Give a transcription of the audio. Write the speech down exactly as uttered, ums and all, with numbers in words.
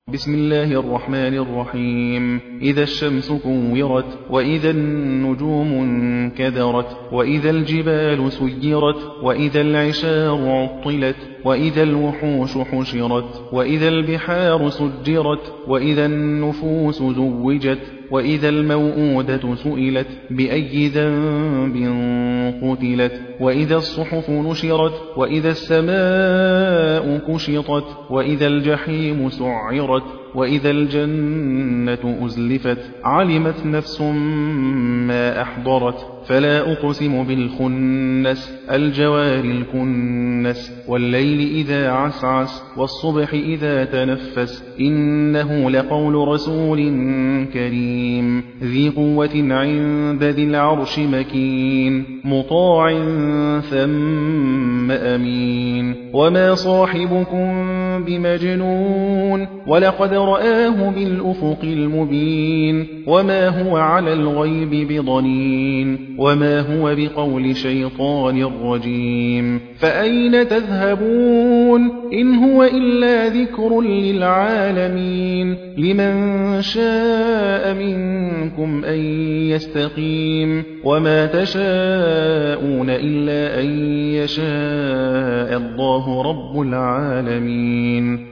بسم الله الرحمن الرحيم. إذا الشمس كورت، وإذا النجوم انكدرت، وإذا الجبال سيرت، وإذا العشار عطلت، وإذا الوحوش حشرت، وإذا البحار سجرت، وإذا النفوس زوجت، وإذا الموءودة سئلت بأي ذنب قتلت، وإذا الصحف نشرت، وإذا السماء كشطت، وإذا الجحيم سعرت، وإذا الجنة أزلفت. علمت نفس ما أحضرت. فلا أقسم بالخنس، الجوار الكنس، والليل إذا عسعس، والصبح إذا تنفس. إنه لقول رسول كريم ذي قوة عند ذي العرش مكين، مطاع ثم أمين. وما صاحبكم بمجنون، ولقد رآه بالأفق المبين. وما هو على الغيب بضنين، وما هو بقول شيطان رجيم. فأين تذهبون؟ إن هو إلا ذكر للعالمين. لمن شاء منكم أن يستقيم. وما تشاءون إلا أن يشاء الله رب العالمين.